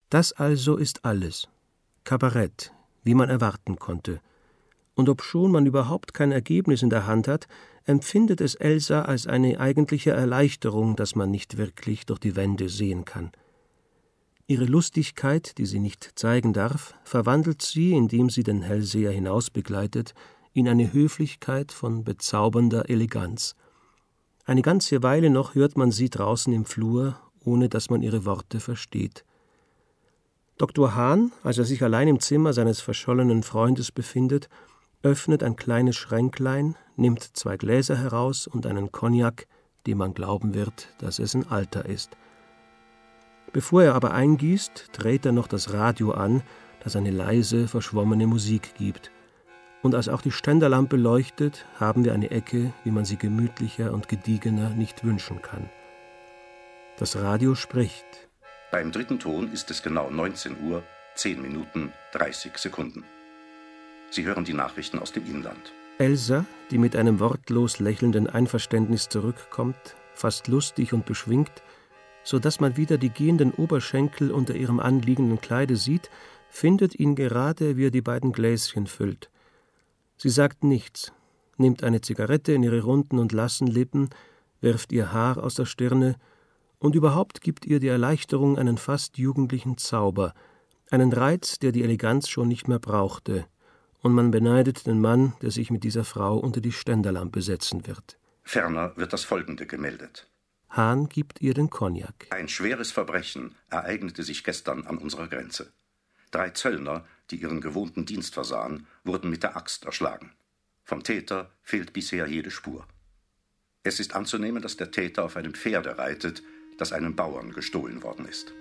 Das also ist alles. Kabarett, wie man erwarten konnte. Und obschon man überhaupt kein Ergebnis in der Hand hat, empfindet es Elsa als eine eigentliche Erleichterung, dass man nicht wirklich durch die Wände sehen kann. Ihre Lustigkeit, die sie nicht zeigen darf, verwandelt sie, indem sie den Hellseher hinausbegleitet, in eine Höflichkeit von bezaubernder Eleganz. Eine ganze Weile noch hört man sie draußen im Flur, ohne dass man ihre Worte versteht. Dr. Hahn, als er sich allein im Zimmer seines verschollenen Freundes befindet, öffnet ein kleines Schränklein, nimmt 2 Gläser heraus und einen Cognac, dem man glauben wird, dass es ein alter ist. Bevor er aber eingießt, dreht er noch das Radio an, das eine leise, verschwommene Musik gibt. Und als auch die Ständerlampe leuchtet, haben wir eine Ecke, wie man sie gemütlicher und gediegener nicht wünschen kann. Das Radio spricht. Beim 3. Ton ist es genau 19 Uhr, 10 Minuten, 30 Sekunden. Sie hören die Nachrichten aus dem Inland. Elsa, die mit einem wortlos lächelnden Einverständnis zurückkommt, fast lustig und beschwingt, so dass man wieder die gehenden Oberschenkel unter ihrem anliegenden Kleide sieht, findet ihn gerade, wie er die beiden Gläschen füllt. Sie sagt nichts, nimmt eine Zigarette in ihre runden und lassen Lippen, wirft ihr Haar aus der Stirne und überhaupt gibt ihr die Erleichterung einen fast jugendlichen Zauber, einen Reiz, der die Eleganz schon nicht mehr brauchte, und man beneidet den Mann, der sich mit dieser Frau unter die Ständerlampe setzen wird. Ferner wird das Folgende gemeldet. Hahn gibt ihr den Cognac. Ein schweres Verbrechen ereignete sich gestern an unserer Grenze. 3 Zöllner, die ihren gewohnten Dienst versahen, wurden mit der Axt erschlagen. Vom Täter fehlt bisher jede Spur. Es ist anzunehmen, dass der Täter auf einem Pferde reitet, das einem Bauern gestohlen worden ist.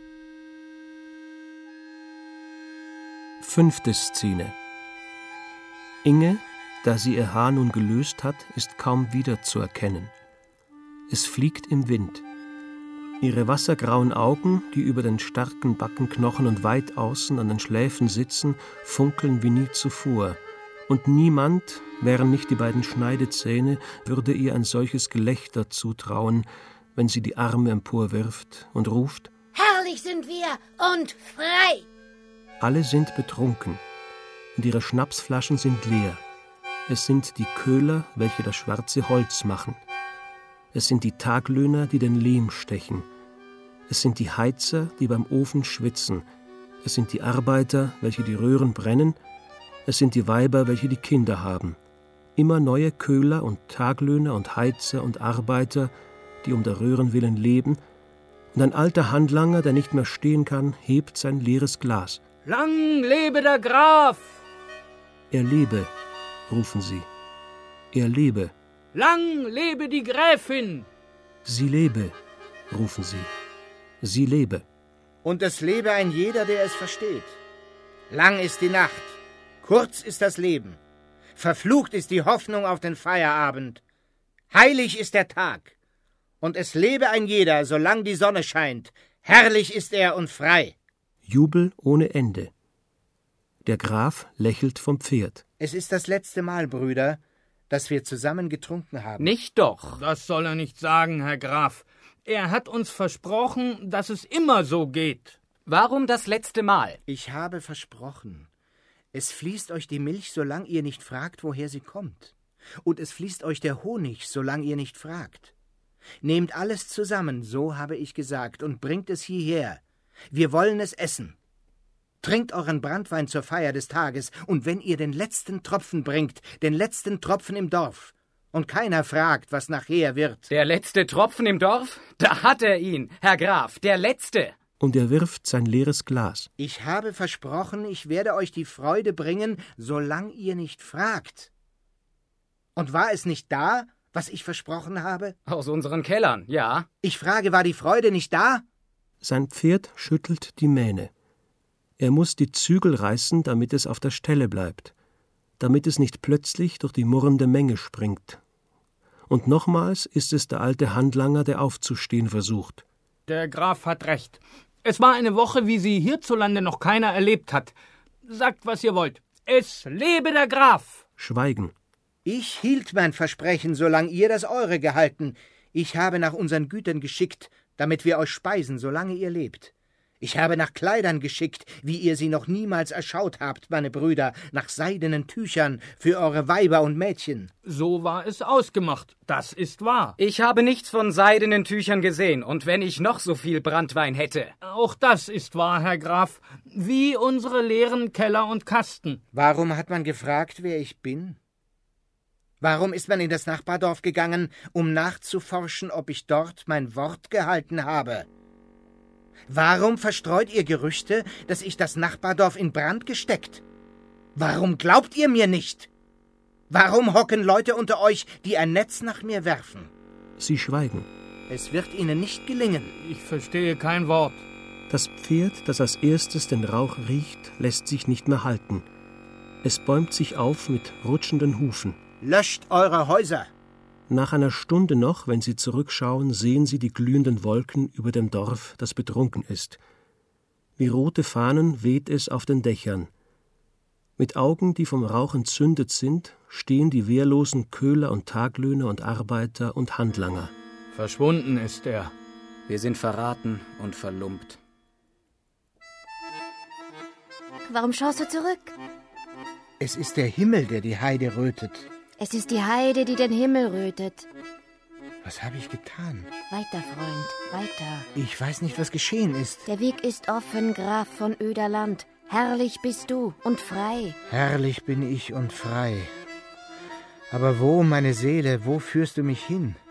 5. Szene. Inge, da sie ihr Haar nun gelöst hat, ist kaum wiederzuerkennen. Es fliegt im Wind. Ihre wassergrauen Augen, die über den starken Backenknochen und weit außen an den Schläfen sitzen, funkeln wie nie zuvor. Und niemand, wären nicht die beiden Schneidezähne, würde ihr ein solches Gelächter zutrauen, wenn sie die Arme emporwirft und ruft: Herrlich sind wir und frei! Alle sind betrunken, und ihre Schnapsflaschen sind leer. Es sind die Köhler, welche das schwarze Holz machen. Es sind die Taglöhner, die den Lehm stechen. Es sind die Heizer, die beim Ofen schwitzen. Es sind die Arbeiter, welche die Röhren brennen. Es sind die Weiber, welche die Kinder haben. Immer neue Köhler und Taglöhner und Heizer und Arbeiter, die um der Röhren willen leben. Und ein alter Handlanger, der nicht mehr stehen kann, hebt sein leeres Glas. Lang lebe der Graf! Er lebe, rufen sie. Er lebe. Lang lebe die Gräfin! Sie lebe, rufen sie. Sie lebe. Und es lebe ein jeder, der es versteht. Lang ist die Nacht, kurz ist das Leben. Verflucht ist die Hoffnung auf den Feierabend. Heilig ist der Tag. Und es lebe ein jeder, solang die Sonne scheint. Herrlich ist er und frei. Jubel ohne Ende. Der Graf lächelt vom Pferd. Es ist das letzte Mal, Brüder, dass wir zusammen getrunken haben. Nicht doch. Das soll er nicht sagen, Herr Graf. Er hat uns versprochen, dass es immer so geht. Warum das letzte Mal? Ich habe versprochen. Es fließt euch die Milch, solange ihr nicht fragt, woher sie kommt. Und es fließt euch der Honig, solange ihr nicht fragt. Nehmt alles zusammen, so habe ich gesagt, und bringt es hierher. Wir wollen es essen. Trinkt euren Branntwein zur Feier des Tages, und wenn ihr den letzten Tropfen bringt, den letzten Tropfen im Dorf, und keiner fragt, was nachher wird. Der letzte Tropfen im Dorf? Da hat er ihn, Herr Graf, der letzte. Und er wirft sein leeres Glas. Ich habe versprochen, ich werde euch die Freude bringen, solange ihr nicht fragt. Und war es nicht da, was ich versprochen habe? Aus unseren Kellern, ja. Ich frage, war die Freude nicht da? Sein Pferd schüttelt die Mähne. Er muss die Zügel reißen, damit es auf der Stelle bleibt, damit es nicht plötzlich durch die murrende Menge springt. Und nochmals ist es der alte Handlanger, der aufzustehen versucht. Der Graf hat recht. Es war eine Woche, wie sie hierzulande noch keiner erlebt hat. Sagt, was ihr wollt. Es lebe der Graf! Schweigen. Ich hielt mein Versprechen, solange ihr das eure gehalten. Ich habe nach unseren Gütern geschickt, damit wir euch speisen, solange ihr lebt. Ich habe nach Kleidern geschickt, wie ihr sie noch niemals erschaut habt, meine Brüder, nach seidenen Tüchern für eure Weiber und Mädchen. So war es ausgemacht, das ist wahr. Ich habe nichts von seidenen Tüchern gesehen, und wenn ich noch so viel Branntwein hätte. Auch das ist wahr, Herr Graf, wie unsere leeren Keller und Kasten. Warum hat man gefragt, wer ich bin? Warum ist man in das Nachbardorf gegangen, um nachzuforschen, ob ich dort mein Wort gehalten habe? Warum verstreut ihr Gerüchte, dass ich das Nachbardorf in Brand gesteckt? Warum glaubt ihr mir nicht? Warum hocken Leute unter euch, die ein Netz nach mir werfen? Sie schweigen. Es wird ihnen nicht gelingen. Ich verstehe kein Wort. Das Pferd, das als erstes den Rauch riecht, lässt sich nicht mehr halten. Es bäumt sich auf mit rutschenden Hufen. Löscht eure Häuser! Nach einer Stunde noch, wenn sie zurückschauen, sehen sie die glühenden Wolken über dem Dorf, das betrunken ist. Wie rote Fahnen weht es auf den Dächern. Mit Augen, die vom Rauch entzündet sind, stehen die wehrlosen Köhler und Taglöhner und Arbeiter und Handlanger. Verschwunden ist er. Wir sind verraten und verlumpt. Warum schaust du zurück? Es ist der Himmel, der die Heide rötet. Es ist die Heide, die den Himmel rötet. Was habe ich getan? Weiter, Freund, weiter. Ich weiß nicht, was geschehen ist. Der Weg ist offen, Graf von Öderland. Herrlich bist du und frei. Herrlich bin ich und frei. Aber wo, meine Seele, wo führst du mich hin?